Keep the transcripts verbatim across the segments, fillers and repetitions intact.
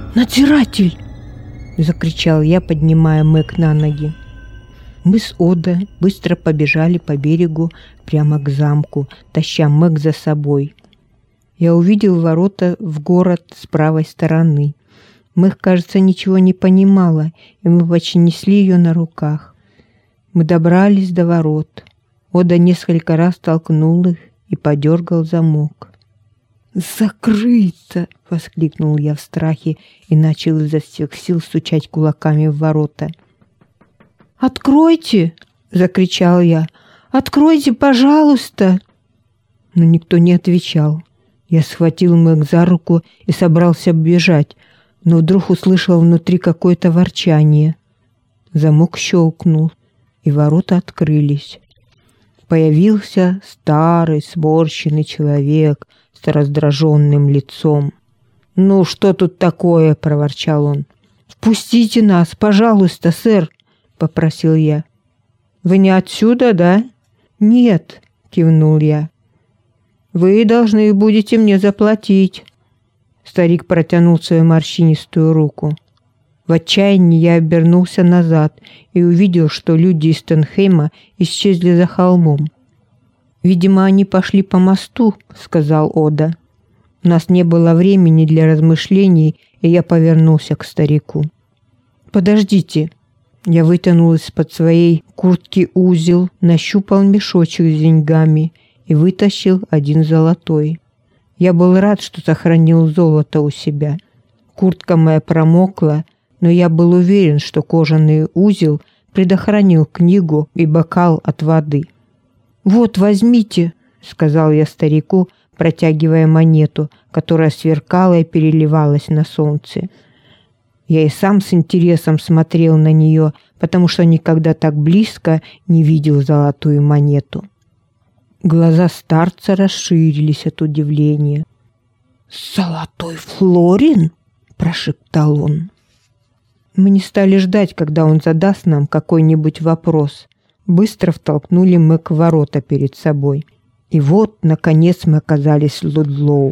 «Надзиратель!» – закричал я, поднимая Мэг на ноги. Мы с Ода быстро побежали по берегу прямо к замку, таща Мэг за собой. Я увидел ворота в город с правой стороны. Мэг, кажется, ничего не понимала, и мы почти несли ее на руках. Мы добрались до ворот. Ода несколько раз толкнул их и подергал замок. «Закрыто!» — воскликнул я в страхе и начал изо всех сил стучать кулаками в ворота. «Откройте!» — закричал я. «Откройте, пожалуйста!» Но никто не отвечал. Я схватил Мэг за руку и собрался бежать, но вдруг услышал внутри какое-то ворчание. Замок щелкнул, и ворота открылись. Появился старый сморщенный человек с раздраженным лицом. «Ну, что тут такое?» — проворчал он. «Впустите нас, пожалуйста, сэр!» — попросил я. «Вы не отсюда, да?» «Нет», — кивнул я. «Вы должны будете мне заплатить». Старик протянул свою морщинистую руку. В отчаянии я обернулся назад и увидел, что люди из Тенхейма исчезли за холмом. «Видимо, они пошли по мосту», — сказал Ода. У нас не было времени для размышлений, и я повернулся к старику. «Подождите». Я вытянул из-под своей куртки узел, нащупал мешочек с деньгами и вытащил один золотой. Я был рад, что сохранил золото у себя. Куртка моя промокла, но я был уверен, что кожаный узел предохранил книгу и бокал от воды. «Вот, возьмите», — сказал я старику, протягивая монету, которая сверкала и переливалась на солнце. Я и сам с интересом смотрел на нее, потому что никогда так близко не видел золотую монету. Глаза старца расширились от удивления. «Золотой флорин?» – прошептал он. Мы не стали ждать, когда он задаст нам какой-нибудь вопрос. Быстро втолкнули Мэг в ворота перед собой. И вот, наконец, мы оказались в Лудлоу.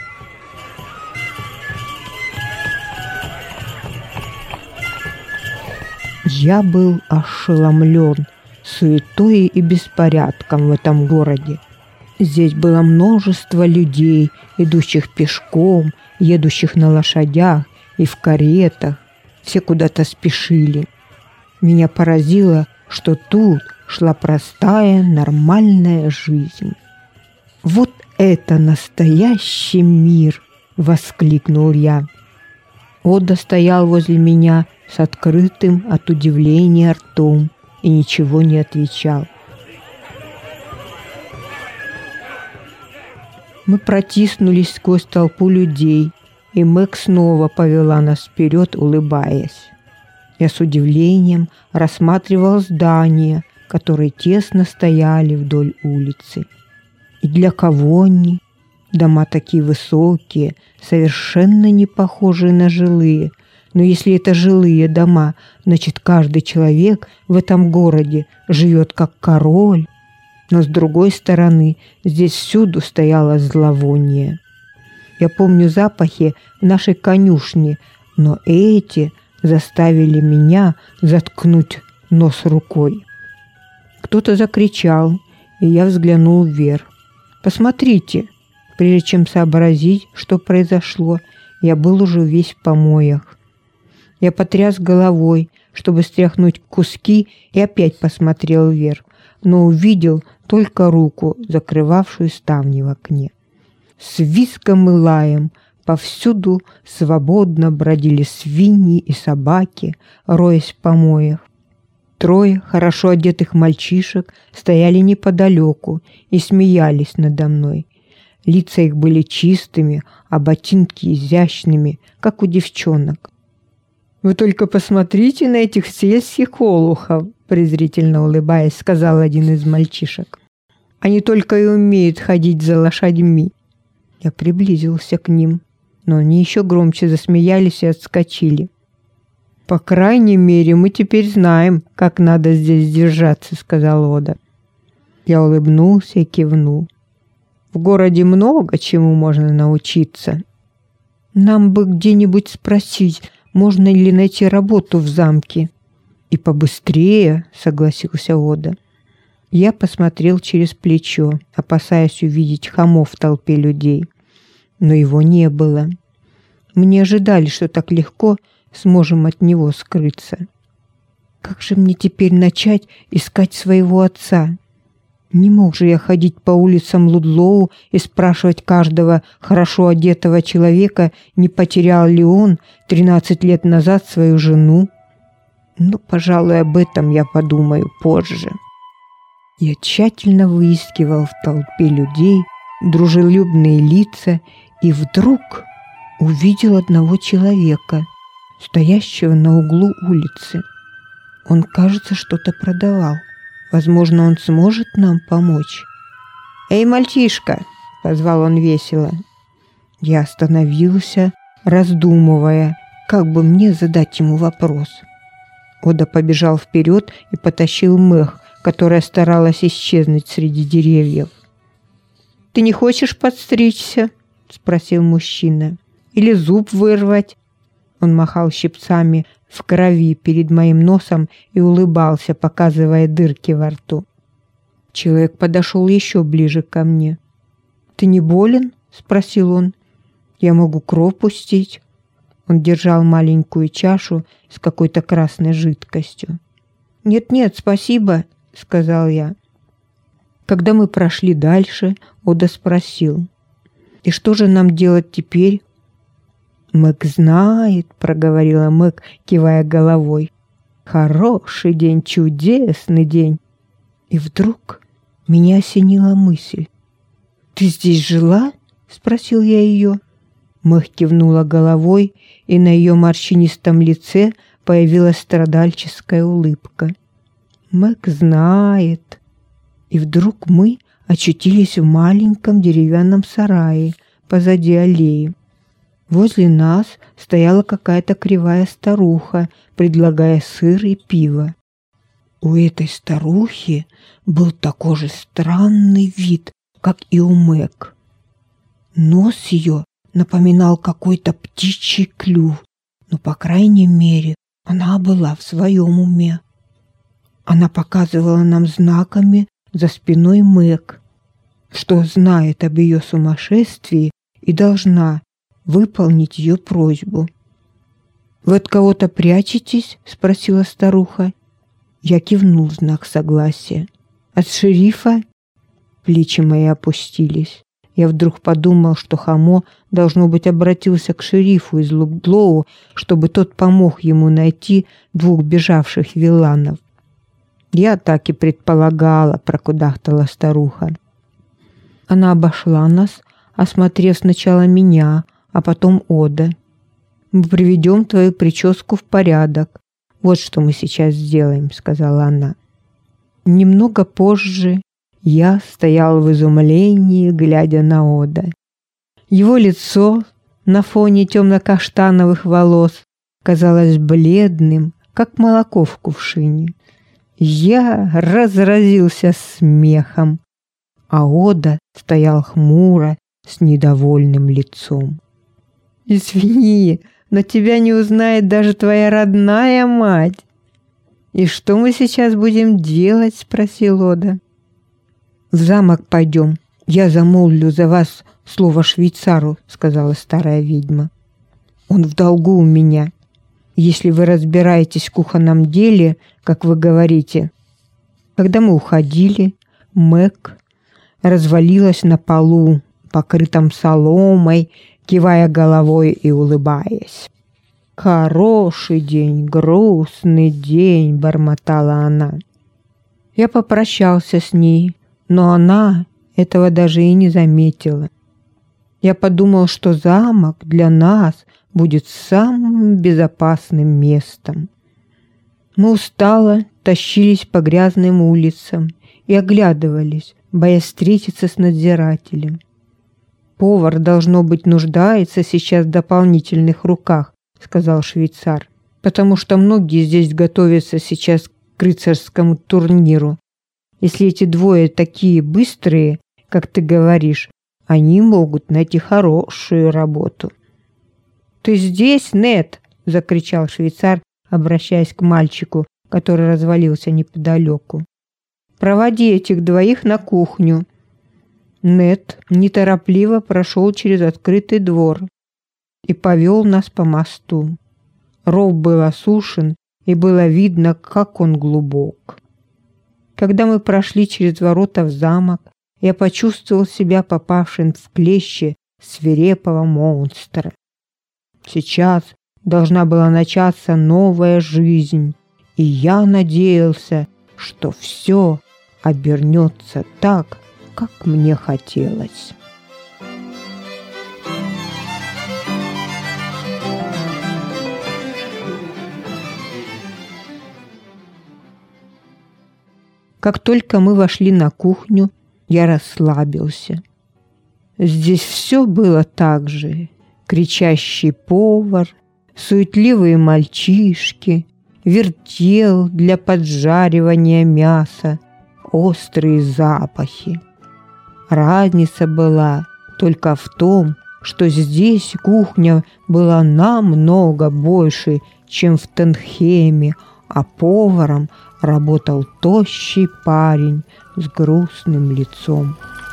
Я был ошеломлен суетой и беспорядком в этом городе. Здесь было множество людей, идущих пешком, едущих на лошадях и в каретах. Все куда-то спешили. Меня поразило, что тут шла простая, нормальная жизнь. «Вот это настоящий мир!» — воскликнул я. Ода стоял возле меня с открытым от удивления ртом и ничего не отвечал. Мы протиснулись сквозь толпу людей, и Мэг снова повела нас вперед, улыбаясь. Я с удивлением рассматривал здания, которые тесно стояли вдоль улицы. И для кого они? Дома такие высокие, совершенно не похожие на жилые. Но если это жилые дома, значит, каждый человек в этом городе живет как король. Но с другой стороны, здесь всюду стояло зловоние. Я помню запахи в нашей конюшне, но эти заставили меня заткнуть нос рукой. Кто-то закричал, и я взглянул вверх. «Посмотрите!» Прежде чем сообразить, что произошло, я был уже весь в помоях. Я потряс головой, чтобы стряхнуть куски, и опять посмотрел вверх, но увидел только руку, закрывавшую ставни в окне. С визгом и лаем повсюду свободно бродили свиньи и собаки, роясь в помоях. Трое хорошо одетых мальчишек стояли неподалеку и смеялись надо мной. Лица их были чистыми, а ботинки изящными, как у девчонок. «Вы только посмотрите на этих сельских олухов!» презрительно улыбаясь, сказал один из мальчишек. «Они только и умеют ходить за лошадьми». Я приблизился к ним, но они еще громче засмеялись и отскочили. «По крайней мере, мы теперь знаем, как надо здесь держаться», — сказал Ода. Я улыбнулся и кивнул. «В городе много чему можно научиться». Нам бы где-нибудь спросить, можно ли найти работу в замке. И побыстрее, согласился Ода. Я посмотрел через плечо, опасаясь увидеть Хамо в толпе людей. Но его не было. Мы не ожидали, что так легко сможем от него скрыться. Как же мне теперь начать искать своего отца? Не мог же я ходить по улицам Лудлоу и спрашивать каждого хорошо одетого человека, не потерял ли он тринадцать лет назад свою жену. Ну, пожалуй, об этом я подумаю позже. Я тщательно выискивал в толпе людей дружелюбные лица и вдруг увидел одного человека, стоящего на углу улицы. Он, кажется, что-то продавал. Возможно, он сможет нам помочь. «Эй, мальчишка!» — позвал он весело. Я остановился, раздумывая, как бы мне задать ему вопрос. Ода побежал вперед и потащил Мэх, которая старалась исчезнуть среди деревьев. «Ты не хочешь подстричься?» — спросил мужчина. «Или зуб вырвать?» Он махал щипцами в крови перед моим носом и улыбался, показывая дырки во рту. Человек подошел еще ближе ко мне. «Ты не болен?» — спросил он. «Я могу кровь пустить». Он держал маленькую чашу с какой-то красной жидкостью. «Нет-нет, спасибо», — сказал я. Когда мы прошли дальше, Ода спросил: «И что же нам делать теперь?» «Мэг знает», — проговорила Мэг, кивая головой. «Хороший день, чудесный день». И вдруг меня осенила мысль. «Ты здесь жила?» — спросил я ее. Мэг кивнула головой, и на ее морщинистом лице появилась страдальческая улыбка. «Мэг знает». И вдруг мы очутились в маленьком деревянном сарае позади аллеи. Возле нас стояла какая-то кривая старуха, предлагая сыр и пиво. У этой старухи был такой же странный вид, как и у Мэг. Нос ее напоминал какой-то птичий клюв, но, по крайней мере, она была в своем уме. Она показывала нам знаками за спиной Мэг, что знает об ее сумасшествии и должна выполнить ее просьбу. «Вы от кого-то прячетесь?» — спросила старуха. Я кивнул в знак согласия. «От шерифа?» Плечи мои опустились. Я вдруг подумал, что Хамо, должно быть, обратился к шерифу из Лудлоу, чтобы тот помог ему найти двух бежавших вилланов. «Я так и предполагала», — прокудахтала старуха. Она обошла нас, осмотрев сначала меня, а потом Ода. «Мы приведем твою прическу в порядок. Вот что мы сейчас сделаем», — сказала она. Немного позже я стоял в изумлении, глядя на Ода. Его лицо на фоне темно-каштановых волос казалось бледным, как молоко в кувшине. Я разразился смехом, а Ода стоял хмуро с недовольным лицом. «Извини, но тебя не узнает даже твоя родная мать». «И что мы сейчас будем делать?» — спросил Ода. «В замок пойдем. Я замолвлю за вас слово швейцару», — сказала старая ведьма. «Он в долгу у меня. Если вы разбираетесь в кухонном деле, как вы говорите». Когда мы уходили, Мэг развалилась на полу, покрытом соломой, кивая головой и улыбаясь. «Хороший день, грустный день», — бормотала она. Я попрощался с ней, но она этого даже и не заметила. Я подумал, что замок для нас будет самым безопасным местом. Мы устало тащились по грязным улицам и оглядывались, боясь встретиться с надзирателем. «Повар, должно быть, нуждается сейчас в дополнительных руках», — сказал швейцар, «потому что многие здесь готовятся сейчас к рыцарскому турниру. Если эти двое такие быстрые, как ты говоришь, они могут найти хорошую работу». «Ты здесь, Нет?» – закричал швейцар, обращаясь к мальчику, который развалился неподалеку. «Проводи этих двоих на кухню». Нет неторопливо прошел через открытый двор и повел нас по мосту. Ров был осушен, и было видно, как он глубок. Когда мы прошли через ворота в замок, я почувствовал себя попавшим в клещи свирепого монстра. Сейчас должна была начаться новая жизнь, и я надеялся, что все обернется так, как мне хотелось. Как только мы вошли на кухню, я расслабился. Здесь все было так же. Кричащий повар, суетливые мальчишки, вертел для поджаривания мяса, острые запахи. Разница была только в том, что здесь кухня была намного больше, чем в Тенхейме, а поваром работал тощий парень с грустным лицом.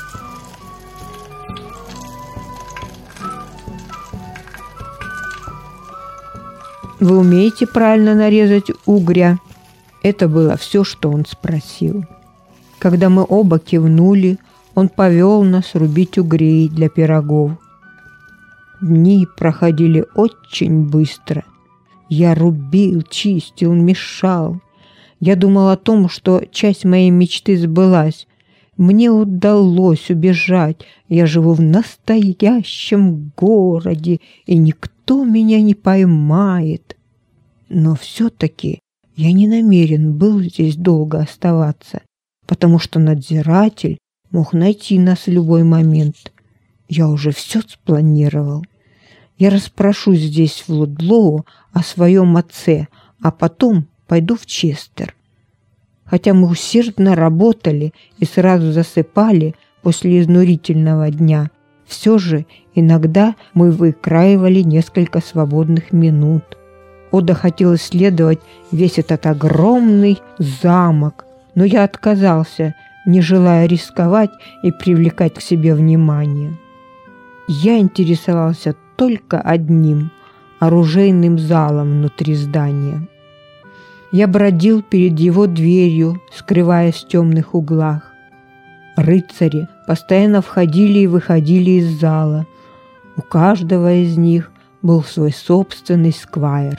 «Вы умеете правильно нарезать угря?» Это было все, что он спросил. Когда мы оба кивнули, он повел нас рубить угрей для пирогов. Дни проходили очень быстро. Я рубил, чистил, мешал. Я думал о том, что часть моей мечты сбылась. Мне удалось убежать. Я живу в настоящем городе, и никто меня не поймает. Но все-таки я не намерен был здесь долго оставаться, потому что надзиратель мог найти нас в любой момент. Я уже все спланировал. Я расспрошу здесь в Лудлоу о своем отце, а потом пойду в Честер. Хотя мы усердно работали и сразу засыпали после изнурительного дня, все же иногда мы выкраивали несколько свободных минут. Ода хотел исследовать весь этот огромный замок, но я отказался, не желая рисковать и привлекать к себе внимание. Я интересовался только одним – оружейным залом внутри здания. Я бродил перед его дверью, скрываясь в темных углах. Рыцари постоянно входили и выходили из зала. У каждого из них был свой собственный сквайр.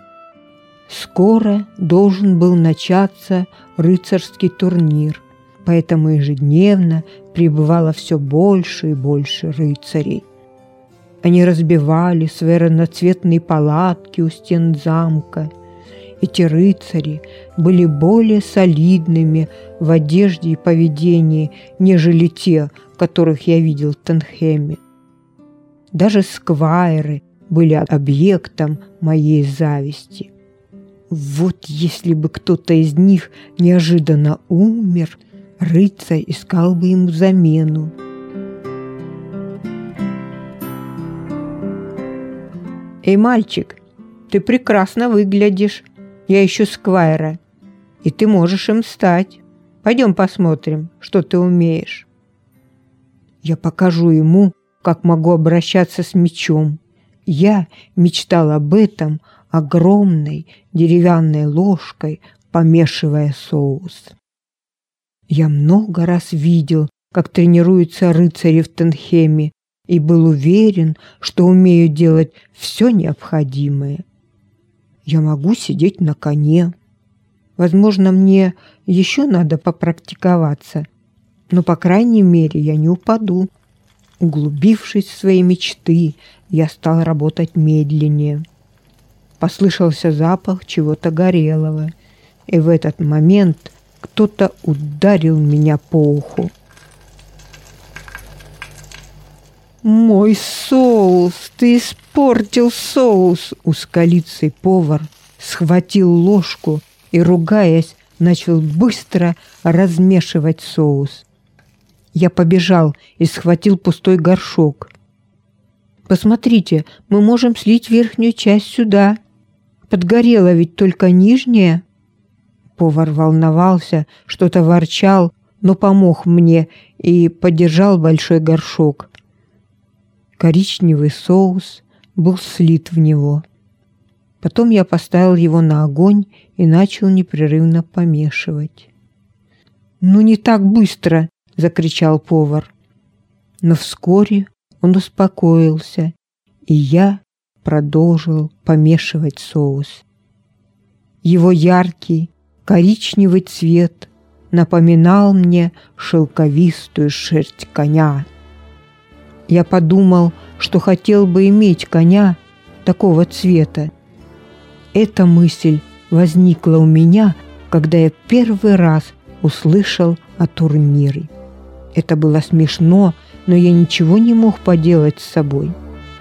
Скоро должен был начаться рыцарский турнир, поэтому ежедневно прибывало все больше и больше рыцарей. Они разбивали свои разноцветные палатки у стен замка. Эти рыцари были более солидными в одежде и поведении, нежели те, которых я видел в Тенхейме. Даже сквайры были объектом моей зависти. Вот если бы кто-то из них неожиданно умер, рыцарь искал бы ему замену. «Эй, мальчик, ты прекрасно выглядишь. Я ищу сквайра, и ты можешь им стать. Пойдем посмотрим, что ты умеешь». Я покажу ему, как могу обращаться с мечом. Я мечтал об этом огромной деревянной ложкой, помешивая соус. Я много раз видел, как тренируются рыцари в Тенхейме, и был уверен, что умею делать все необходимое. Я могу сидеть на коне. Возможно, мне еще надо попрактиковаться, но, по крайней мере, я не упаду. Углубившись в свои мечты, я стал работать медленнее. Послышался запах чего-то горелого, и в этот момент кто-то ударил меня по уху. «Мой соус! Ты испортил соус!» Узколицый повар схватил ложку и, ругаясь, начал быстро размешивать соус. Я побежал и схватил пустой горшок. Посмотрите, мы можем слить верхнюю часть сюда. Подгорела ведь только нижняя». Повар волновался, что-то ворчал, но помог мне и подержал большой горшок. Коричневый соус был слит в него. Потом я поставил его на огонь и начал непрерывно помешивать. «Ну не так быстро!» — закричал повар. Но вскоре он успокоился, и я продолжил помешивать соус. Его яркий коричневый цвет напоминал мне шелковистую шерсть коня. Я подумал, что хотел бы иметь коня такого цвета. Эта мысль возникла у меня, когда я первый раз услышал о турнире. Это было смешно, но я ничего не мог поделать с собой.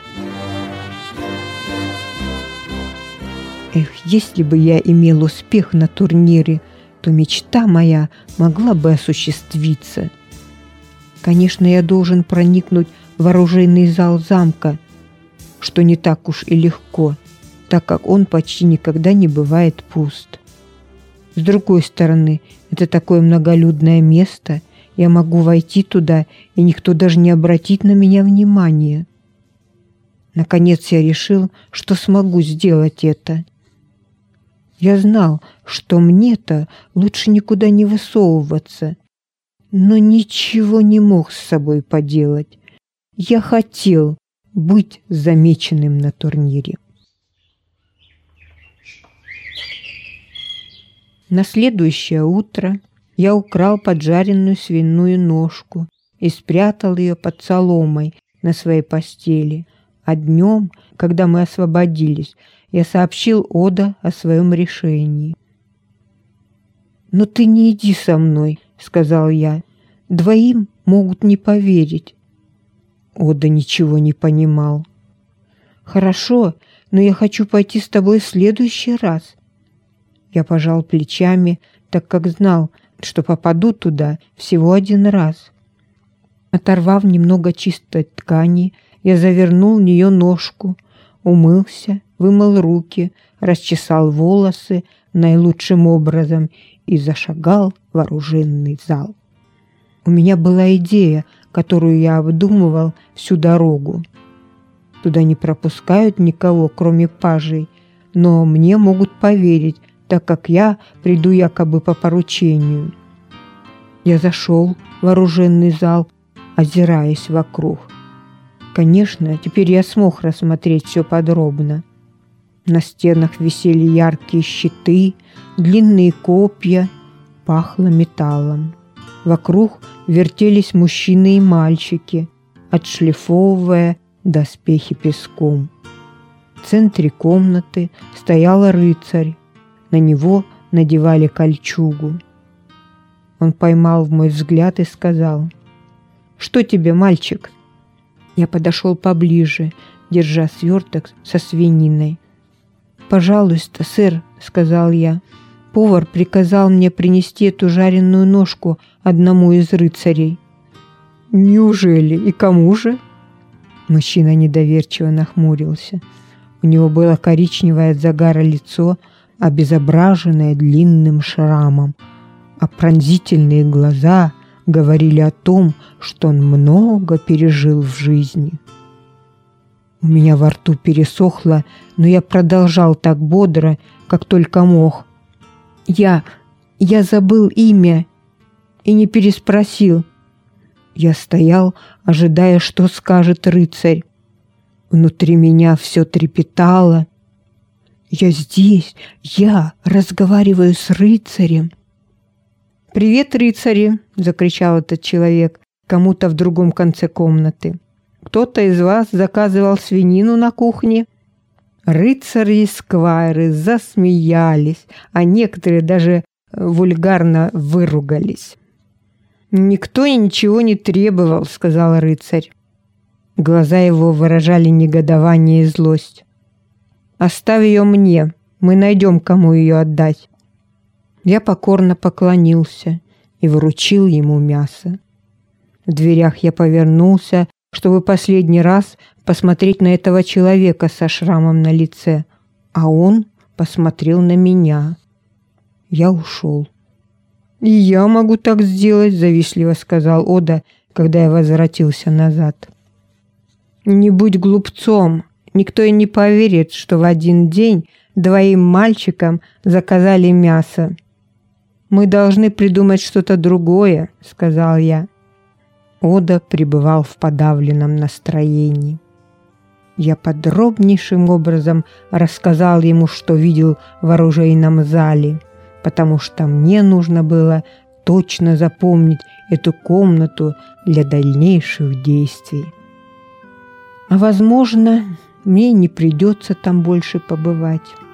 Эх, если бы я имел успех на турнире, то мечта моя могла бы осуществиться. Конечно, я должен проникнуть в оружейный зал замка, что не так уж и легко, так как он почти никогда не бывает пуст. С другой стороны, это такое многолюдное место, я могу войти туда, и никто даже не обратит на меня внимания. Наконец я решил, что смогу сделать это. Я знал, что мне-то лучше никуда не высовываться, но ничего не мог с собой поделать. Я хотел быть замеченным на турнире. На следующее утро я украл поджаренную свиную ножку и спрятал ее под соломой на своей постели. А днем, когда мы освободились, я сообщил Ода о своем решении. «Но ты не иди со мной», — сказал я. «Двоим могут не поверить». Ода ничего не понимал. «Хорошо, но я хочу пойти с тобой в следующий раз». Я пожал плечами, так как знал, что попаду туда всего один раз. Оторвав немного чистой ткани, я завернул в нее ножку, умылся, вымыл руки, расчесал волосы наилучшим образом и зашагал в оружейный зал. У меня была идея, которую я обдумывал всю дорогу. Туда не пропускают никого, кроме пажей, но мне могут поверить, так как я приду якобы по поручению. Я зашел в оружейный зал, озираясь вокруг. Конечно, теперь я смог рассмотреть все подробно. На стенах висели яркие щиты, длинные копья, пахло металлом. Вокруг вертелись мужчины и мальчики, отшлифовывая доспехи песком. В центре комнаты стоял рыцарь. На него надевали кольчугу. Он поймал мой взгляд и сказал: «Что тебе, мальчик?» Я подошел поближе, держа сверток со свининой. «Пожалуйста, сэр», — сказал я, — «повар приказал мне принести эту жареную ножку одному из рыцарей». «Неужели? И кому же?» Мужчина недоверчиво нахмурился. У него было коричневое от загара лицо, обезображенное длинным шрамом, а пронзительные глаза говорили о том, что он много пережил в жизни. У меня во рту пересохло, но я продолжал так бодро, как только мог. Я... я забыл имя и не переспросил. Я стоял, ожидая, что скажет рыцарь. Внутри меня все трепетало. Я здесь, я разговариваю с рыцарем. «Привет, рыцари!» – закричал этот человек кому-то в другом конце комнаты. «Кто-то из вас заказывал свинину на кухне?» Рыцари и сквайры засмеялись, а некоторые даже вульгарно выругались. «Никто и ничего не требовал», – сказал рыцарь. Глаза его выражали негодование и злость. «Оставь ее мне, мы найдем, кому ее отдать». Я покорно поклонился и вручил ему мясо. В дверях я повернулся, чтобы последний раз посмотреть на этого человека со шрамом на лице, а он посмотрел на меня. Я ушел. «И я могу так сделать», — завистливо сказал Ода, когда я возвратился назад. «Не будь глупцом. Никто и не поверит, что в один день двоим мальчикам заказали мясо. Мы должны придумать что-то другое», — сказал я. Ода пребывал в подавленном настроении. Я подробнейшим образом рассказал ему, что видел в оружейном зале, потому что мне нужно было точно запомнить эту комнату для дальнейших действий. А возможно, мне не придется там больше побывать.